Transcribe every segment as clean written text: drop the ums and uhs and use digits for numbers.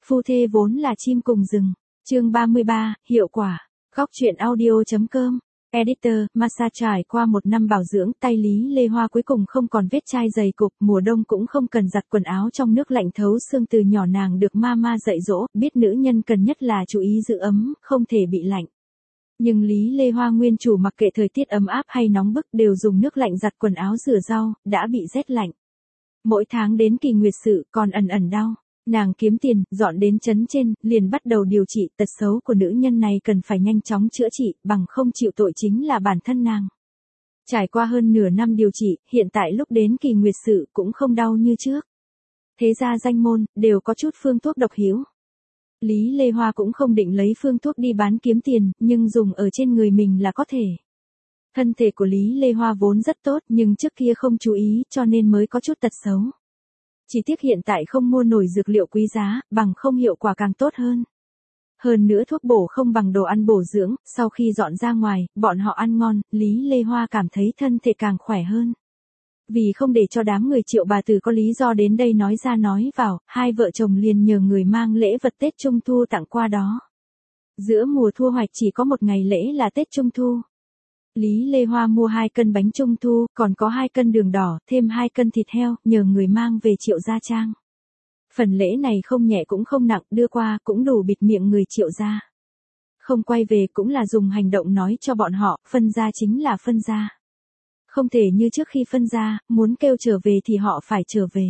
Phu thê vốn là chim cùng rừng. Chương 33, hiệu quả. Góc truyện audio.com. Editor, massage trải qua 1 năm bảo dưỡng, tay Lý Lê Hoa cuối cùng không còn vết chai dày cục, mùa đông cũng không cần giặt quần áo trong nước lạnh thấu xương, từ nhỏ nàng được mama dạy dỗ, biết nữ nhân cần nhất là chú ý giữ ấm, không thể bị lạnh. Nhưng Lý Lê Hoa nguyên chủ mặc kệ thời tiết ấm áp hay nóng bức đều dùng nước lạnh giặt quần áo rửa rau, đã bị rét lạnh. Mỗi tháng đến kỳ nguyệt sự còn ẩn ẩn đau. Nàng kiếm tiền, dọn đến trấn trên, liền bắt đầu điều trị, tật xấu của nữ nhân này cần phải nhanh chóng chữa trị, bằng không chịu tội chính là bản thân nàng. Trải qua hơn nửa năm điều trị, hiện tại lúc đến kỳ nguyệt sự cũng không đau như trước. Thế gia danh môn, đều có chút phương thuốc độc hữu. Lý Lê Hoa cũng không định lấy phương thuốc đi bán kiếm tiền, nhưng dùng ở trên người mình là có thể. Thân thể của Lý Lê Hoa vốn rất tốt nhưng trước kia không chú ý cho nên mới có chút tật xấu. Chỉ tiếc hiện tại không mua nổi dược liệu quý giá, bằng không hiệu quả càng tốt hơn. Hơn nữa thuốc bổ không bằng đồ ăn bổ dưỡng, sau khi dọn ra ngoài, bọn họ ăn ngon, Lý Lê Hoa cảm thấy thân thể càng khỏe hơn. Vì không để cho đám người Triệu bà tử có lý do đến đây nói ra nói vào, hai vợ chồng liền nhờ người mang lễ vật Tết Trung Thu tặng qua đó. Giữa mùa thu hoạch chỉ có 1 ngày lễ là Tết Trung Thu. Lý Lê Hoa mua 2 cân bánh trung thu, còn có 2 cân đường đỏ, thêm 2 cân thịt heo, nhờ người mang về Triệu gia trang. Phần lễ này không nhẹ cũng không nặng, đưa qua cũng đủ bịt miệng người Triệu gia. Không quay về cũng là dùng hành động nói cho bọn họ, phân gia chính là phân gia. Không thể như trước khi phân gia, muốn kêu trở về thì họ phải trở về.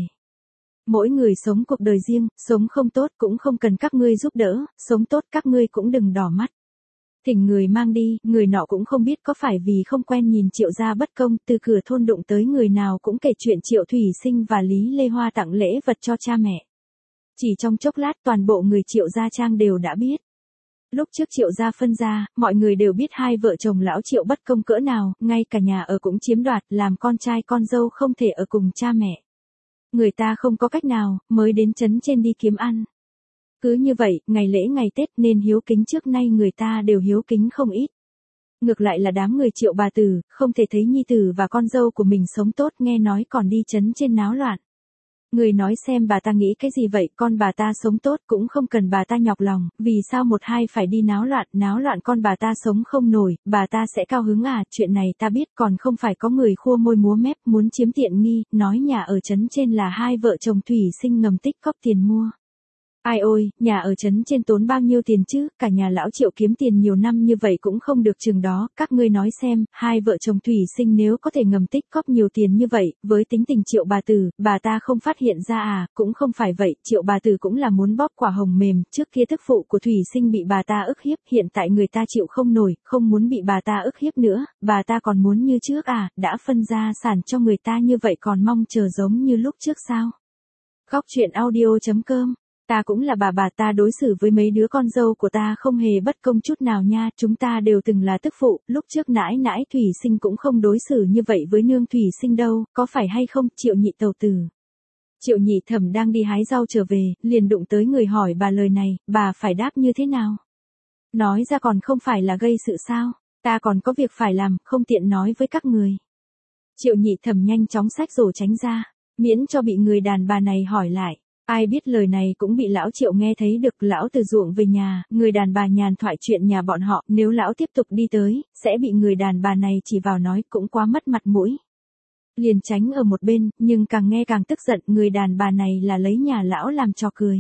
Mỗi người sống cuộc đời riêng, sống không tốt cũng không cần các ngươi giúp đỡ, sống tốt các ngươi cũng đừng đỏ mắt. Thỉnh người mang đi, người nọ cũng không biết có phải vì không quen nhìn Triệu gia bất công, từ cửa thôn đụng tới người nào cũng kể chuyện Triệu Thủy Sinh và Lý Lê Hoa tặng lễ vật cho cha mẹ. Chỉ trong chốc lát toàn bộ người Triệu gia trang đều đã biết. Lúc trước Triệu gia phân gia, mọi người đều biết hai vợ chồng lão Triệu bất công cỡ nào, ngay cả nhà ở cũng chiếm đoạt, làm con trai con dâu không thể ở cùng cha mẹ. Người ta không có cách nào, mới đến trấn trên đi kiếm ăn. Cứ như vậy, ngày lễ ngày Tết nên hiếu kính trước nay người ta đều hiếu kính không ít. Ngược lại là đám người Triệu bà tử, không thể thấy nhi tử và con dâu của mình sống tốt, nghe nói còn đi trấn trên náo loạn. Người nói xem bà ta nghĩ cái gì vậy, con bà ta sống tốt cũng không cần bà ta nhọc lòng, vì sao một hai phải đi náo loạn con bà ta sống không nổi, bà ta sẽ cao hứng à, chuyện này ta biết, còn không phải có người khua môi múa mép muốn chiếm tiện nghi, nói nhà ở trấn trên là hai vợ chồng Thủy Sinh ngầm tích cóp tiền mua. Ai ôi, nhà ở trấn trên tốn bao nhiêu tiền chứ, cả nhà lão Triệu kiếm tiền nhiều năm như vậy cũng không được chừng đó, các ngươi nói xem, hai vợ chồng Thủy Sinh nếu có thể ngầm tích cóp nhiều tiền như vậy, với tính tình Triệu bà tử, bà ta không phát hiện ra à, cũng không phải vậy, Triệu bà tử cũng là muốn bóp quả hồng mềm, trước kia tức phụ của Thủy Sinh bị bà ta ức hiếp, hiện tại người ta chịu không nổi, không muốn bị bà ta ức hiếp nữa, bà ta còn muốn như trước à, đã phân gia sản cho người ta như vậy còn mong chờ giống như lúc trước sao? Góc truyện audio.com. Ta cũng là bà ta đối xử với mấy đứa con dâu của ta không hề bất công chút nào nha, chúng ta đều từng là tức phụ, lúc trước nãi Thủy Sinh cũng không đối xử như vậy với nương Thủy Sinh đâu, có phải hay không, Triệu nhị tàu tử. Triệu nhị thẩm đang đi hái rau trở về, liền đụng tới người hỏi bà lời này, bà phải đáp như thế nào? Nói ra còn không phải là gây sự sao, ta còn có việc phải làm, không tiện nói với các người. Triệu nhị thẩm nhanh chóng xách rổ tránh ra, miễn cho bị người đàn bà này hỏi lại. Ai biết lời này cũng bị lão Triệu nghe thấy được, lão từ ruộng về nhà, người đàn bà nhàn thoại chuyện nhà bọn họ, nếu lão tiếp tục đi tới, sẽ bị người đàn bà này chỉ vào nói cũng quá mất mặt mũi. Liền tránh ở một bên, nhưng càng nghe càng tức giận, người đàn bà này là lấy nhà lão làm trò cười.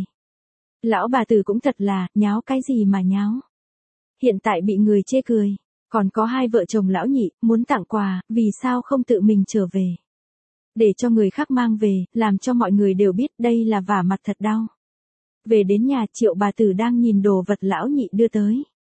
Lão bà tử cũng thật là, nháo cái gì mà nháo. Hiện tại bị người chê cười, còn có hai vợ chồng lão nhị, muốn tặng quà, vì sao không tự mình trở về. Để cho người khác mang về, làm cho mọi người đều biết đây là vả mặt thật đau. Về đến nhà Triệu bà tử đang nhìn đồ vật lão nhị đưa tới.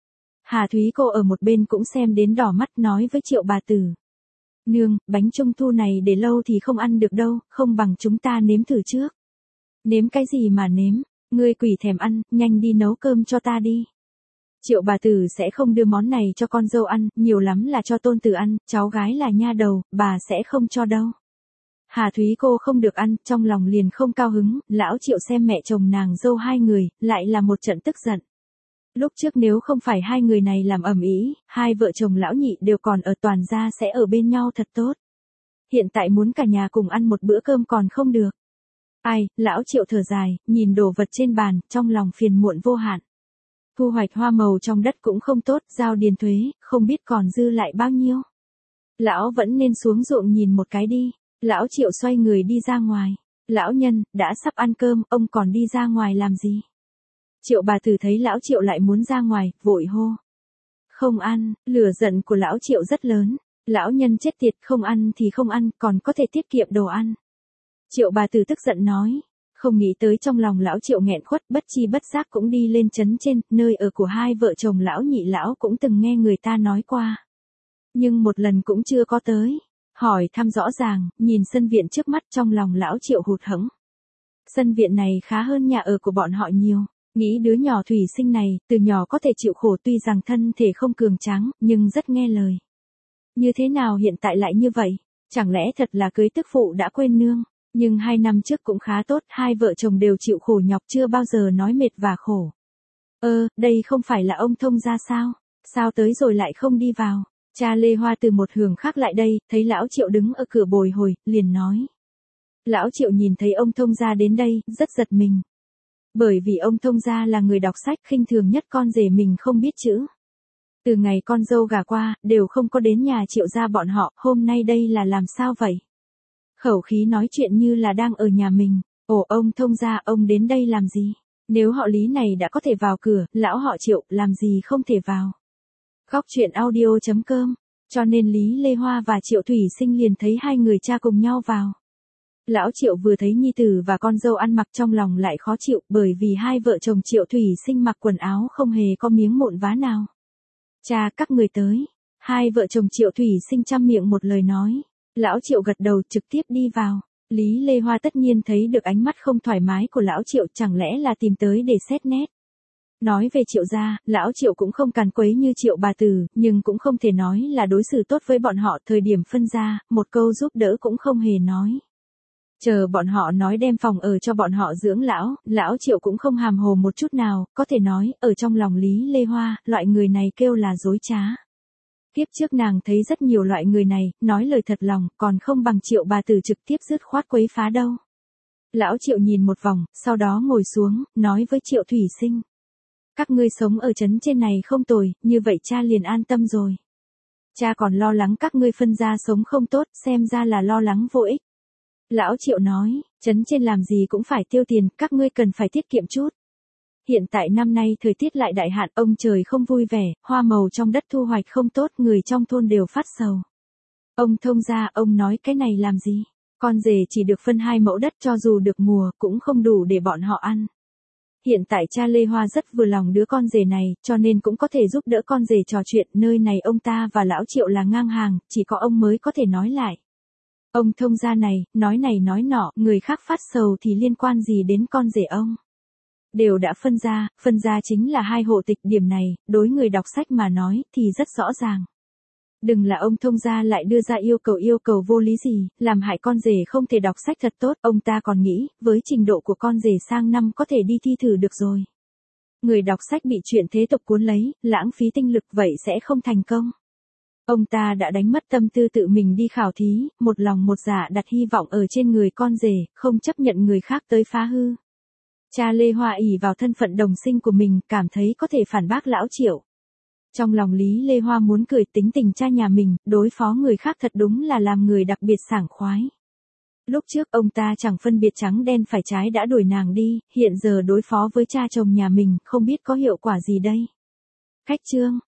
Hà Thúy cô ở một bên cũng xem đến đỏ mắt nói với Triệu bà tử. Nương, bánh trung thu này để lâu thì không ăn được đâu, không bằng chúng ta nếm thử trước. Nếm cái gì mà nếm, ngươi quỷ thèm ăn, nhanh đi nấu cơm cho ta đi. Triệu bà tử sẽ không đưa món này cho con dâu ăn, nhiều lắm là cho tôn tử ăn, cháu gái là nha đầu, bà sẽ không cho đâu. Hà Thúy cô không được ăn, trong lòng liền không cao hứng, lão Triệu xem mẹ chồng nàng dâu hai người, lại là một trận tức giận. Lúc trước nếu không phải hai người này làm ầm ĩ, hai vợ chồng lão nhị đều còn ở, toàn gia sẽ ở bên nhau thật tốt. Hiện tại muốn cả nhà cùng ăn một bữa cơm còn không được. Ai, lão Triệu thở dài, nhìn đồ vật trên bàn, trong lòng phiền muộn vô hạn. Thu hoạch hoa màu trong đất cũng không tốt, giao điền thuế, không biết còn dư lại bao nhiêu. Lão vẫn nên xuống ruộng nhìn một cái đi. Lão Triệu xoay người đi ra ngoài. Lão nhân, đã sắp ăn cơm, ông còn đi ra ngoài làm gì? Triệu bà tử thấy lão Triệu lại muốn ra ngoài, vội hô. Không ăn, lửa giận của lão Triệu rất lớn. Lão nhân chết tiệt, không ăn thì không ăn, còn có thể tiết kiệm đồ ăn. Triệu bà tử tức giận nói. Không nghĩ tới trong lòng lão Triệu nghẹn khuất, bất chi bất giác cũng đi lên trấn trên, nơi ở của hai vợ chồng lão nhị lão cũng từng nghe người ta nói qua. Nhưng một lần cũng chưa có tới. Hỏi thăm rõ ràng, nhìn sân viện trước mắt, trong lòng lão Triệu hụt hẫng. Sân viện này khá hơn nhà ở của bọn họ nhiều. Nghĩ đứa nhỏ thủy sinh này, từ nhỏ có thể chịu khổ, tuy rằng thân thể không cường tráng, nhưng rất nghe lời. Như thế nào hiện tại lại như vậy? Chẳng lẽ thật là cưới tức phụ đã quên nương? Nhưng 2 năm trước cũng khá tốt, hai vợ chồng đều chịu khổ nhọc, chưa bao giờ nói mệt và khổ. Đây không phải là ông Thông gia sao? Sao tới rồi lại không đi vào? Cha Lê Hoa từ một hướng khác lại đây, thấy lão Triệu đứng ở cửa bồi hồi, liền nói. Lão Triệu nhìn thấy ông Thông gia đến đây, rất giật mình. Bởi vì ông Thông gia là người đọc sách, khinh thường nhất con rể mình không biết chữ. Từ ngày con dâu gả qua, đều không có đến nhà Triệu gia bọn họ, hôm nay đây là làm sao vậy? Khẩu khí nói chuyện như là đang ở nhà mình. Ồ, ông Thông gia, ông đến đây làm gì? Nếu họ Lý này đã có thể vào cửa, lão họ Triệu làm gì không thể vào? Góc truyện audio.com. Cho nên Lý Lê Hoa và Triệu Thủy Sinh liền thấy hai người cha cùng nhau vào. Lão Triệu vừa thấy nhi tử và con dâu ăn mặc trong lòng lại khó chịu, bởi vì hai vợ chồng Triệu Thủy Sinh mặc quần áo không hề có miếng mụn vá nào. Cha, các người tới. Hai vợ chồng Triệu Thủy Sinh chăm miệng một lời nói. Lão Triệu gật đầu, trực tiếp đi vào. Lý Lê Hoa tất nhiên thấy được ánh mắt không thoải mái của lão Triệu, chẳng lẽ là tìm tới để xét nét. Nói về Triệu gia, lão Triệu cũng không càn quấy như Triệu bà tử, nhưng cũng không thể nói là đối xử tốt với bọn họ. Thời điểm phân gia, một câu giúp đỡ cũng không hề nói. Chờ bọn họ nói đem phòng ở cho bọn họ dưỡng lão Triệu cũng không hàm hồ một chút nào, có thể nói, ở trong lòng Lý Lê Hoa, loại người này kêu là dối trá. Kiếp trước nàng thấy rất nhiều loại người này, nói lời thật lòng, còn không bằng Triệu bà tử trực tiếp dứt khoát quấy phá đâu. Lão Triệu nhìn một vòng, sau đó ngồi xuống, nói với Triệu Thủy Sinh. Các ngươi sống ở trấn trên này không tồi, như vậy cha liền an tâm rồi. Cha còn lo lắng các ngươi phân gia sống không tốt, xem ra là lo lắng vô ích. Lão Triệu nói, trấn trên làm gì cũng phải tiêu tiền, các ngươi cần phải tiết kiệm chút. Hiện tại năm nay thời tiết lại đại hạn, ông trời không vui vẻ, hoa màu trong đất thu hoạch không tốt, người trong thôn đều phát sầu. Ông Thông gia, ông nói cái này làm gì? Con rể chỉ được phân 2 mẫu đất, cho dù được mùa, cũng không đủ để bọn họ ăn. Hiện tại cha Lê Hoa rất vừa lòng đứa con rể này, cho nên cũng có thể giúp đỡ con rể trò chuyện, nơi này ông ta và lão Triệu là ngang hàng, chỉ có ông mới có thể nói lại. Ông Thông gia này nói nọ, người khác phát sầu thì liên quan gì đến con rể ông? Đều đã phân gia chính là 2 hộ tịch, điểm này, đối người đọc sách mà nói, thì rất rõ ràng. Đừng là ông Thông gia lại đưa ra yêu cầu vô lý gì, làm hại con rể không thể đọc sách thật tốt, ông ta còn nghĩ, với trình độ của con rể sang năm có thể đi thi thử được rồi. Người đọc sách bị chuyện thế tục cuốn lấy, lãng phí tinh lực vậy sẽ không thành công. Ông ta đã đánh mất tâm tư tự mình đi khảo thí, một lòng một dạ đặt hy vọng ở trên người con rể, không chấp nhận người khác tới phá hư. Cha Lê Hoa ỷ vào thân phận đồng sinh của mình, cảm thấy có thể phản bác lão Triệu. Trong lòng Lý Lê Hoa muốn cười, tính tình cha nhà mình, đối phó người khác thật đúng là làm người đặc biệt sảng khoái. Lúc trước ông ta chẳng phân biệt trắng đen phải trái đã đuổi nàng đi, hiện giờ đối phó với cha chồng nhà mình, không biết có hiệu quả gì đây. Khách chương.